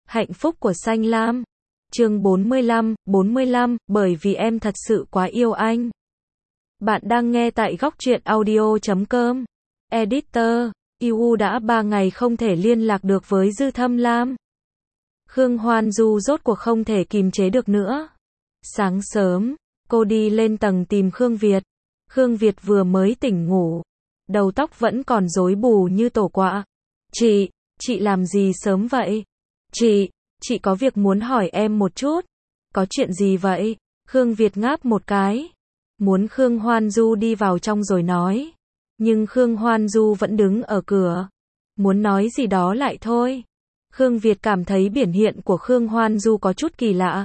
Hạnh phúc của Xanh Lam. Chương 45, bởi vì em thật sự quá yêu anh. Bạn đang nghe tại góc truyện audio.com. Editor, IU đã 3 ngày không thể liên lạc được với Dư Thâm Lam. Khương Hoan Du rốt cuộc không thể kìm chế được nữa. Sáng sớm, cô đi lên tầng tìm Khương Việt. Khương Việt vừa mới tỉnh ngủ. Đầu tóc vẫn còn rối bù như tổ quạ. Chị làm gì sớm vậy? Chị có việc muốn hỏi em một chút. Có chuyện gì vậy? Khương Việt ngáp một cái. Muốn Khương Hoan Du đi vào trong rồi nói. Nhưng Khương Hoan Du vẫn đứng ở cửa. Muốn nói gì đó lại thôi. Khương Việt cảm thấy biểu hiện của Khương Hoan Du có chút kỳ lạ.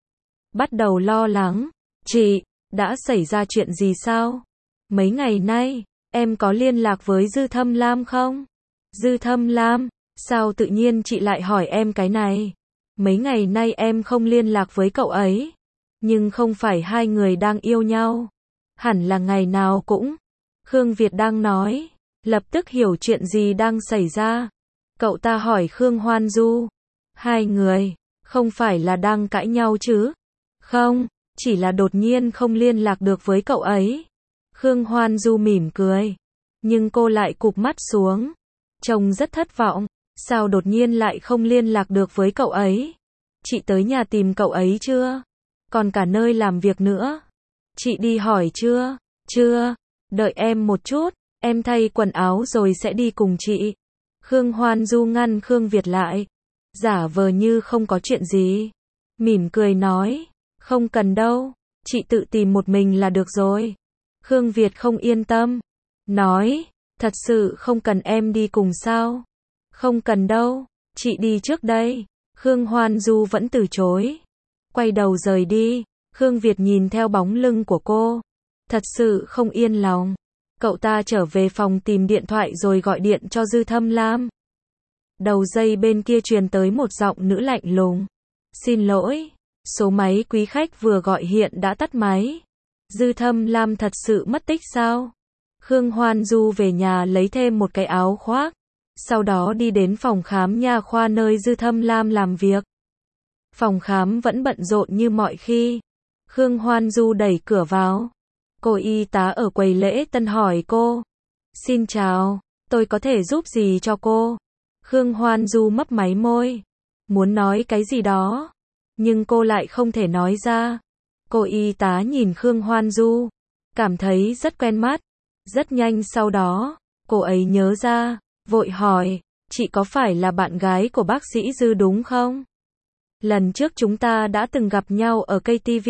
Bắt đầu lo lắng. Chị, đã xảy ra chuyện gì sao? Mấy ngày nay, em có liên lạc với Dư Thâm Lam không? Dư Thâm Lam, sao tự nhiên chị lại hỏi em cái này? Mấy ngày nay em không liên lạc với cậu ấy. Nhưng không phải hai người đang yêu nhau. Hẳn là ngày nào cũng. Khương Việt đang nói. Lập tức hiểu chuyện gì đang xảy ra. Cậu ta hỏi Khương Hoan Du. Hai người, không phải là đang cãi nhau chứ? Không, chỉ là đột nhiên không liên lạc được với cậu ấy. Khương Hoan Du mỉm cười. Nhưng cô lại cụp mắt xuống. Trông rất thất vọng. Sao đột nhiên lại không liên lạc được với cậu ấy? Chị tới nhà tìm cậu ấy chưa? Còn cả nơi làm việc nữa. Chị đi hỏi chưa? Chưa. Đợi em một chút. Em thay quần áo rồi sẽ đi cùng chị. Khương Hoan Du ngăn Khương Việt lại. Giả vờ như không có chuyện gì. Mỉm cười nói. Không cần đâu. Chị tự tìm một mình là được rồi. Khương Việt không yên tâm. Nói. Thật sự không cần em đi cùng sao? Không cần đâu. Chị đi trước đây. Khương Hoan Du vẫn từ chối. Quay đầu rời đi. Khương Việt nhìn theo bóng lưng của cô. Thật sự không yên lòng. Cậu ta trở về phòng tìm điện thoại rồi gọi điện cho Dư Thâm Lam. Đầu dây bên kia truyền tới một giọng nữ lạnh lùng. Xin lỗi. Số máy quý khách vừa gọi hiện đã tắt máy. Dư Thâm Lam thật sự mất tích sao? Khương Hoan Du về nhà lấy thêm một cái áo khoác. Sau đó đi đến phòng khám nha khoa nơi Dư Thâm Lam làm việc. Phòng khám vẫn bận rộn như mọi khi. Khương Hoan Du đẩy cửa vào. Cô y tá ở quầy lễ tân hỏi cô. Xin chào, tôi có thể giúp gì cho cô? Khương Hoan Du mấp máy môi. Muốn nói cái gì đó. Nhưng cô lại không thể nói ra. Cô y tá nhìn Khương Hoan Du. Cảm thấy rất quen mắt. Rất nhanh sau đó, cô ấy nhớ ra. Vội hỏi, chị có phải là bạn gái của bác sĩ Dư đúng không? Lần trước chúng ta đã từng gặp nhau ở KTV.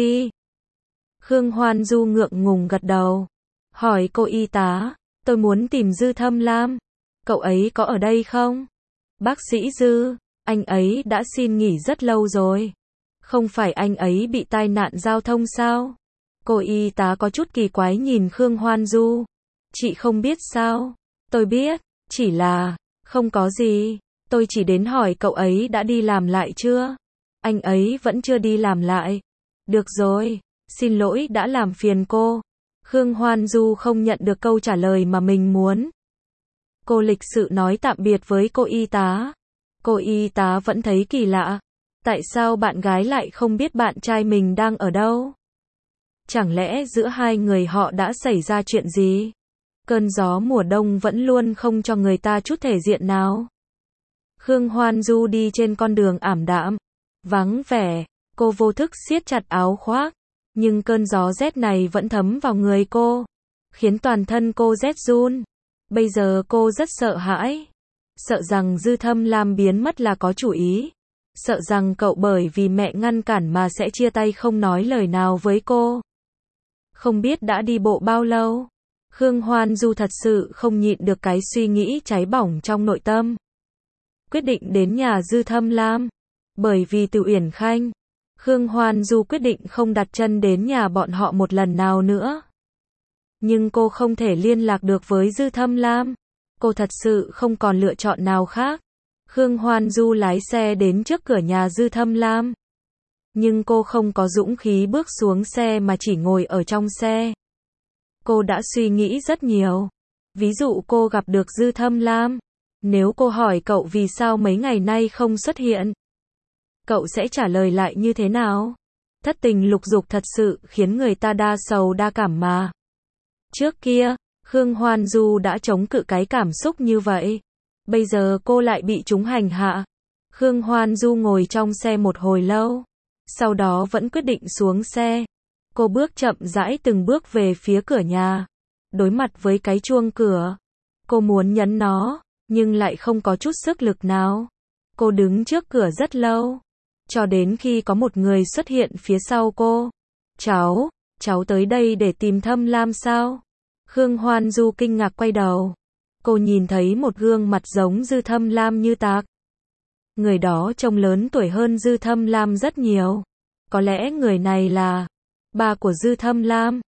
Khương Hoan Du ngượng ngùng gật đầu. Hỏi cô y tá, tôi muốn tìm Dư Thâm Lam. Cậu ấy có ở đây không? Bác sĩ Dư, anh ấy đã xin nghỉ rất lâu rồi. Không phải anh ấy bị tai nạn giao thông sao? Cô y tá có chút kỳ quái nhìn Khương Hoan Du. Chị không biết sao? Tôi biết, chỉ là, không có gì. Tôi chỉ đến hỏi cậu ấy đã đi làm lại chưa? Anh ấy vẫn chưa đi làm lại. Được rồi, xin lỗi đã làm phiền cô. Khương Hoan Du không nhận được câu trả lời mà mình muốn. Cô lịch sự nói tạm biệt với cô y tá. Cô y tá vẫn thấy kỳ lạ. Tại sao bạn gái lại không biết bạn trai mình đang ở đâu? Chẳng lẽ giữa hai người họ đã xảy ra chuyện gì? Cơn gió mùa đông vẫn luôn không cho người ta chút thể diện nào. Khương Hoan Du đi trên con đường ảm đạm, vắng vẻ, cô vô thức siết chặt áo khoác, nhưng cơn gió rét này vẫn thấm vào người cô, khiến toàn thân cô rét run. Bây giờ cô rất sợ hãi, sợ rằng Dư Thâm Lam biến mất là có chủ ý, sợ rằng cậu bởi vì mẹ ngăn cản mà sẽ chia tay không nói lời nào với cô. Không biết đã đi bộ bao lâu. Khương Hoan Du thật sự không nhịn được cái suy nghĩ cháy bỏng trong nội tâm. Quyết định đến nhà Dư Thâm Lam. Bởi vì từ Uyển Khanh, Khương Hoan Du quyết định không đặt chân đến nhà bọn họ một lần nào nữa. Nhưng cô không thể liên lạc được với Dư Thâm Lam. Cô thật sự không còn lựa chọn nào khác. Khương Hoan Du lái xe đến trước cửa nhà Dư Thâm Lam. Nhưng cô không có dũng khí bước xuống xe mà chỉ ngồi ở trong xe. Cô đã suy nghĩ rất nhiều. Ví dụ cô gặp được Dư Thâm Lam. Nếu cô hỏi cậu vì sao mấy ngày nay không xuất hiện. cậu sẽ trả lời lại như thế nào? Thất tình lục dục thật sự khiến người ta đa sầu đa cảm mà. Trước kia, Khương Hoan Du đã chống cự cái cảm xúc như vậy. Bây giờ cô lại bị chúng hành hạ. Khương Hoan Du ngồi trong xe một hồi lâu. Sau đó vẫn quyết định xuống xe. Cô bước chậm rãi từng bước về phía cửa nhà. Đối mặt với cái chuông cửa. Cô muốn nhấn nó, nhưng lại không có chút sức lực nào. Cô đứng trước cửa rất lâu. Cho đến khi có một người xuất hiện phía sau cô. Cháu tới đây để tìm Thâm Lam sao? Khương Hoan Du kinh ngạc quay đầu. Cô nhìn thấy một gương mặt giống Dư Thâm Lam như tạc. Người đó trông lớn tuổi hơn Dư Thâm Lam rất nhiều. Có lẽ người này là ba của Dư Thâm Lam.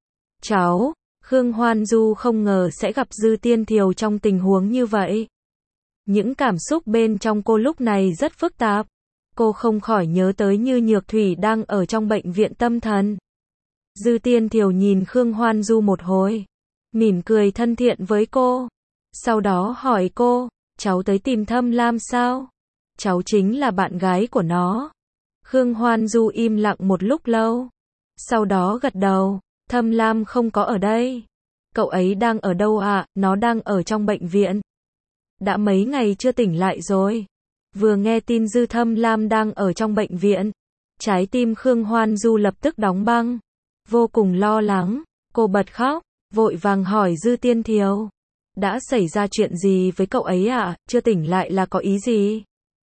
Khương Hoan Du không ngờ sẽ gặp Dư Tiên Thiều trong tình huống như vậy. Những cảm xúc bên trong cô lúc này rất phức tạp. Cô không khỏi nhớ tới Như Nhược Thủy đang ở trong bệnh viện tâm thần. Dư Tiên Thiều nhìn Khương Hoan Du một hồi, mỉm cười thân thiện với cô. Sau đó hỏi cô, cháu tới tìm Thâm Lam sao? Cháu chính là bạn gái của nó. Khương Hoan Du im lặng một lúc lâu. Sau đó gật đầu, Thâm Lam không có ở đây. Cậu ấy đang ở đâu ạ? Nó đang ở trong bệnh viện. Đã mấy ngày chưa tỉnh lại rồi. Vừa nghe tin Dư Thâm Lam đang ở trong bệnh viện, trái tim Khương Hoan Du lập tức đóng băng. Vô cùng lo lắng, cô bật khóc, vội vàng hỏi Dư Tiên Thiều. Đã xảy ra chuyện gì với cậu ấy ạ? Chưa tỉnh lại là có ý gì?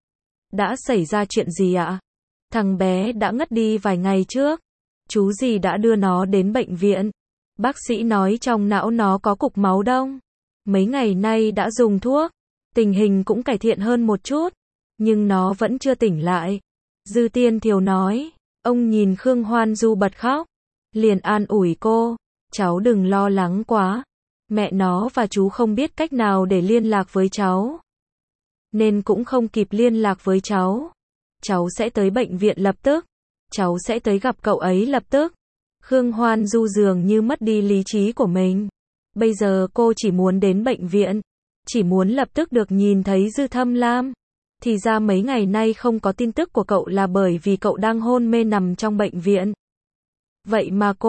Đã xảy ra chuyện gì ạ? Thằng bé đã ngất đi vài ngày trước. Chú gì đã đưa nó đến bệnh viện. Bác sĩ nói trong não nó có cục máu đông. Mấy ngày nay đã dùng thuốc. Tình hình cũng cải thiện hơn một chút. Nhưng nó vẫn chưa tỉnh lại. Dư Tiên Thiều nói. Ông nhìn Khương Hoan Du bật khóc. Liền an ủi cô. Cháu đừng lo lắng quá. Mẹ nó và chú không biết cách nào để liên lạc với cháu. Nên cũng không kịp liên lạc với cháu. Cháu sẽ tới bệnh viện lập tức. Cháu sẽ tới gặp cậu ấy lập tức. Khương Hoan Du dường như mất đi lý trí của mình. Bây giờ cô chỉ muốn đến bệnh viện. Chỉ muốn lập tức được nhìn thấy Dư Thâm Lam. Thì ra mấy ngày nay không có tin tức của cậu là bởi vì cậu đang hôn mê nằm trong bệnh viện. Vậy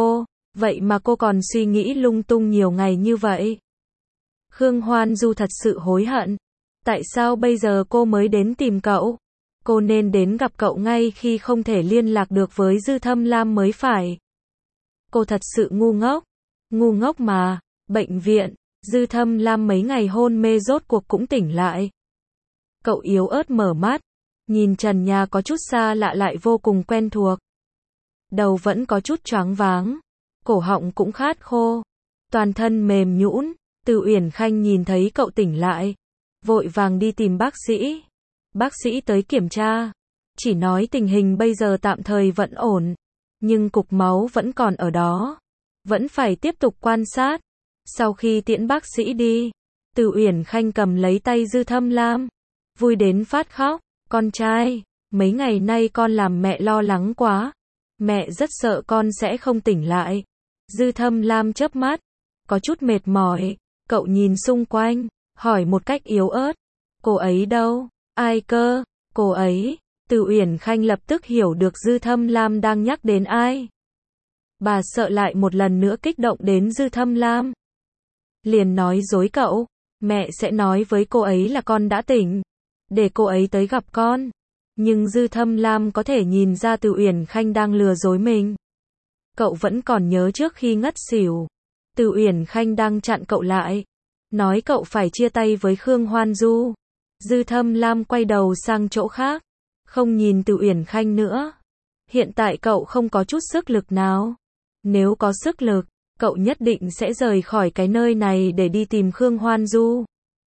mà cô còn suy nghĩ lung tung nhiều ngày như vậy. Khương Hoan Du thật sự hối hận. Tại sao bây giờ cô mới đến tìm cậu? Cô nên đến gặp cậu ngay khi không thể liên lạc được với Dư Thâm Lam mới phải. Cô thật sự ngu ngốc. Ngu ngốc mà. Bệnh viện, Dư Thâm Lam mấy ngày hôn mê rốt cuộc cũng tỉnh lại. Cậu yếu ớt mở mắt. Nhìn trần nhà có chút xa lạ lại vô cùng quen thuộc. Đầu vẫn có chút choáng váng. Cổ họng cũng khát khô. Toàn thân mềm nhũn. Từ Uyển Khanh nhìn thấy cậu tỉnh lại. Vội vàng đi tìm bác sĩ. Bác sĩ tới kiểm tra. Chỉ nói tình hình bây giờ tạm thời vẫn ổn. Nhưng cục máu vẫn còn ở đó. Vẫn phải tiếp tục quan sát. Sau khi tiễn bác sĩ đi, Từ Uyển Khanh cầm lấy tay Dư Thâm Lam. Vui đến phát khóc. Con trai, mấy ngày nay con làm mẹ lo lắng quá. Mẹ rất sợ con sẽ không tỉnh lại. Dư Thâm Lam chớp mắt. Có chút mệt mỏi. Cậu nhìn xung quanh. Hỏi một cách yếu ớt. Cô ấy đâu? Ai cơ? Cô ấy. Từ Uyển Khanh lập tức hiểu được Dư Thâm Lam đang nhắc đến ai. Bà sợ lại một lần nữa kích động đến Dư Thâm Lam. Liền nói dối cậu. Mẹ sẽ nói với cô ấy là con đã tỉnh. Để cô ấy tới gặp con. Nhưng Dư Thâm Lam có thể nhìn ra Từ Uyển Khanh đang lừa dối mình. Cậu vẫn còn nhớ trước khi ngất xỉu. Từ Uyển Khanh đang chặn cậu lại. Nói cậu phải chia tay với Khương Hoan Du. Dư Thâm Lam quay đầu sang chỗ khác. Không nhìn Từ Uyển Khanh nữa. Hiện tại cậu không có chút sức lực nào. Nếu có sức lực, cậu nhất định sẽ rời khỏi cái nơi này để đi tìm Khương Hoan Du.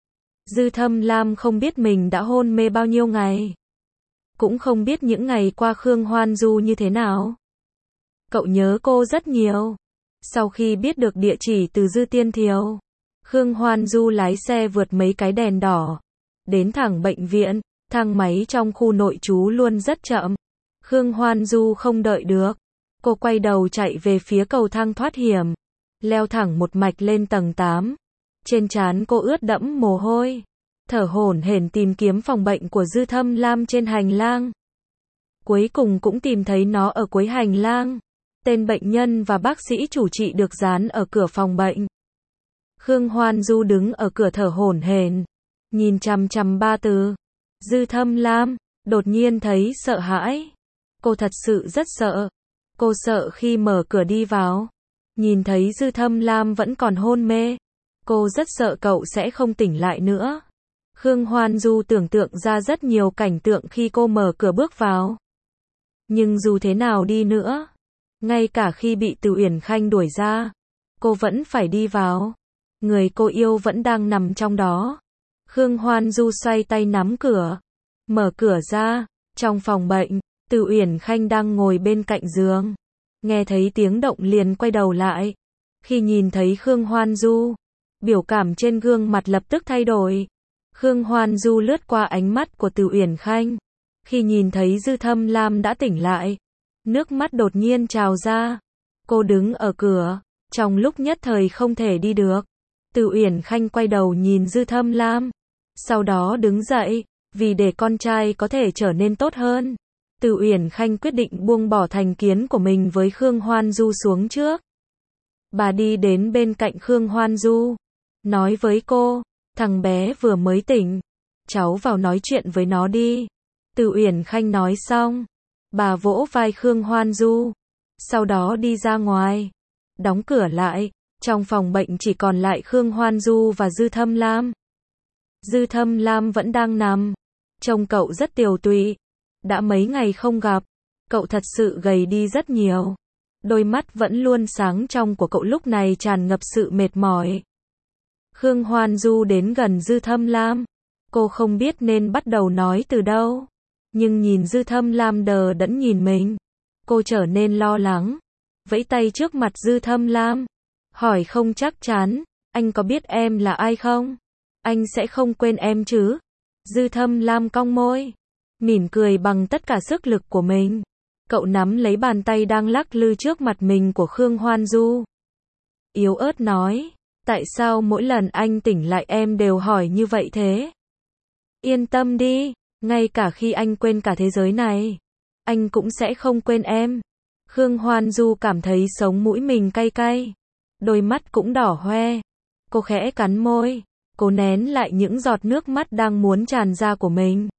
Dư Thâm Lam không biết mình đã hôn mê bao nhiêu ngày. Cũng không biết những ngày qua Khương Hoan Du như thế nào. Cậu nhớ cô rất nhiều. Sau khi biết được địa chỉ từ Dư Tiên Thiều, Khương Hoan Du lái xe vượt mấy cái đèn đỏ. Đến thẳng bệnh viện, thang máy trong khu nội trú luôn rất chậm. Khương Hoan Du không đợi được. Cô quay đầu chạy về phía cầu thang thoát hiểm. Leo thẳng một mạch lên tầng 8. Trên trán cô ướt đẫm mồ hôi. Thở hổn hển tìm kiếm phòng bệnh của Dư Thâm Lam trên hành lang. Cuối cùng cũng tìm thấy nó ở cuối hành lang. Tên bệnh nhân và bác sĩ chủ trị được dán ở cửa phòng bệnh. Khương Hoan Du đứng ở cửa thở hổn hển, nhìn chằm chằm ba từ Dư Thâm Lam, đột nhiên thấy sợ hãi. Cô thật sự rất sợ. Cô sợ khi mở cửa đi vào, nhìn thấy Dư Thâm Lam vẫn còn hôn mê. Cô rất sợ cậu sẽ không tỉnh lại nữa. Khương Hoan Du tưởng tượng ra rất nhiều cảnh tượng khi cô mở cửa bước vào. Nhưng dù thế nào đi nữa, ngay cả khi bị Từ Uyển Khanh đuổi ra, cô vẫn phải đi vào. Người cô yêu vẫn đang nằm trong đó. Khương Hoan Du xoay tay nắm cửa, mở cửa ra. Trong phòng bệnh, Từ Uyển Khanh đang ngồi bên cạnh giường. Nghe thấy tiếng động liền quay đầu lại. Khi nhìn thấy Khương Hoan Du, biểu cảm trên gương mặt lập tức thay đổi. Khương Hoan Du lướt qua ánh mắt của Từ Uyển Khanh. Khi nhìn thấy Dư Thâm Lam đã tỉnh lại, nước mắt đột nhiên trào ra. Cô đứng ở cửa, trong lúc nhất thời không thể đi được. Từ Uyển Khanh quay đầu nhìn Dư Thâm Lam, sau đó đứng dậy, vì để con trai có thể trở nên tốt hơn. Từ Uyển Khanh quyết định buông bỏ thành kiến của mình với Khương Hoan Du xuống trước. Bà đi đến bên cạnh Khương Hoan Du, nói với cô, thằng bé vừa mới tỉnh, cháu vào nói chuyện với nó đi. Từ Uyển Khanh nói xong, bà vỗ vai Khương Hoan Du, sau đó đi ra ngoài, đóng cửa lại. Trong phòng bệnh chỉ còn lại Khương Hoan Du và Dư Thâm Lam. Dư Thâm Lam vẫn đang nằm, trông cậu rất tiều tụy. Đã mấy ngày không gặp, cậu thật sự gầy đi rất nhiều. Đôi mắt vẫn luôn sáng trong của cậu lúc này tràn ngập sự mệt mỏi. Khương Hoan Du đến gần Dư Thâm Lam. Cô không biết nên bắt đầu nói từ đâu. Nhưng nhìn Dư Thâm Lam đờ đẫn nhìn mình, cô trở nên lo lắng. Vẫy tay trước mặt Dư Thâm Lam, hỏi không chắc chắn, anh có biết em là ai không? Anh sẽ không quên em chứ? Dư Thâm Lam cong môi, mỉm cười bằng tất cả sức lực của mình. Cậu nắm lấy bàn tay đang lắc lư trước mặt mình của Khương Hoan Du. Yếu ớt nói, tại sao mỗi lần anh tỉnh lại em đều hỏi như vậy thế? Yên tâm đi, ngay cả khi anh quên cả thế giới này, anh cũng sẽ không quên em. Khương Hoan Du cảm thấy sống mũi mình cay cay, đôi mắt cũng đỏ hoe. Cô khẽ cắn môi, cố nén lại những giọt nước mắt đang muốn tràn ra của mình.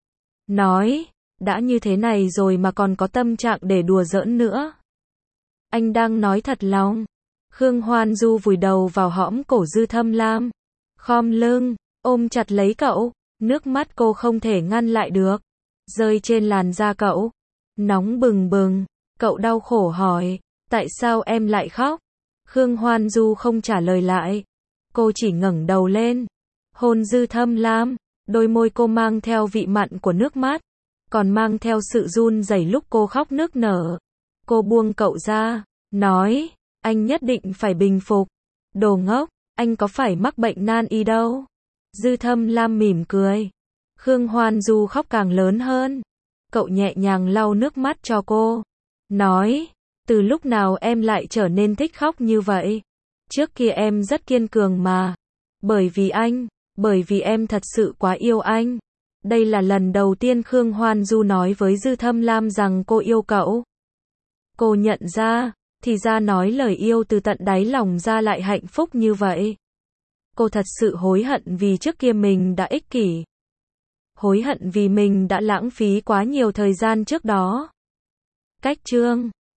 Nói, đã như thế này rồi mà còn có tâm trạng để đùa giỡn nữa. Anh đang nói thật lòng. Khương Hoan Du vùi đầu vào hõm cổ Dư Thâm Lam, khom lưng, ôm chặt lấy cậu. Nước mắt cô không thể ngăn lại được, rơi trên làn da cậu, nóng bừng bừng. Cậu đau khổ hỏi, tại sao em lại khóc? Khương Hoan Du không trả lời lại. Cô chỉ ngẩng đầu lên, hôn Dư Thâm Lam. Đôi môi cô mang theo vị mặn của nước mắt, còn mang theo sự run rẩy lúc cô khóc nức nở. Cô buông cậu ra, nói, anh nhất định phải bình phục. Đồ ngốc, anh có phải mắc bệnh nan y đâu. Dư Thâm Lam mỉm cười. Khương Hoan Du khóc càng lớn hơn. Cậu nhẹ nhàng lau nước mắt cho cô, nói, từ lúc nào em lại trở nên thích khóc như vậy? Trước kia em rất kiên cường mà. Bởi vì em thật sự quá yêu anh. Đây là lần đầu tiên Khương Hoan Du nói với Dư Thâm Lam rằng cô yêu cậu. Cô nhận ra, thì ra nói lời yêu từ tận đáy lòng ra lại hạnh phúc như vậy. Cô thật sự hối hận vì trước kia mình đã ích kỷ. Hối hận vì mình đã lãng phí quá nhiều thời gian trước đó. Cách chương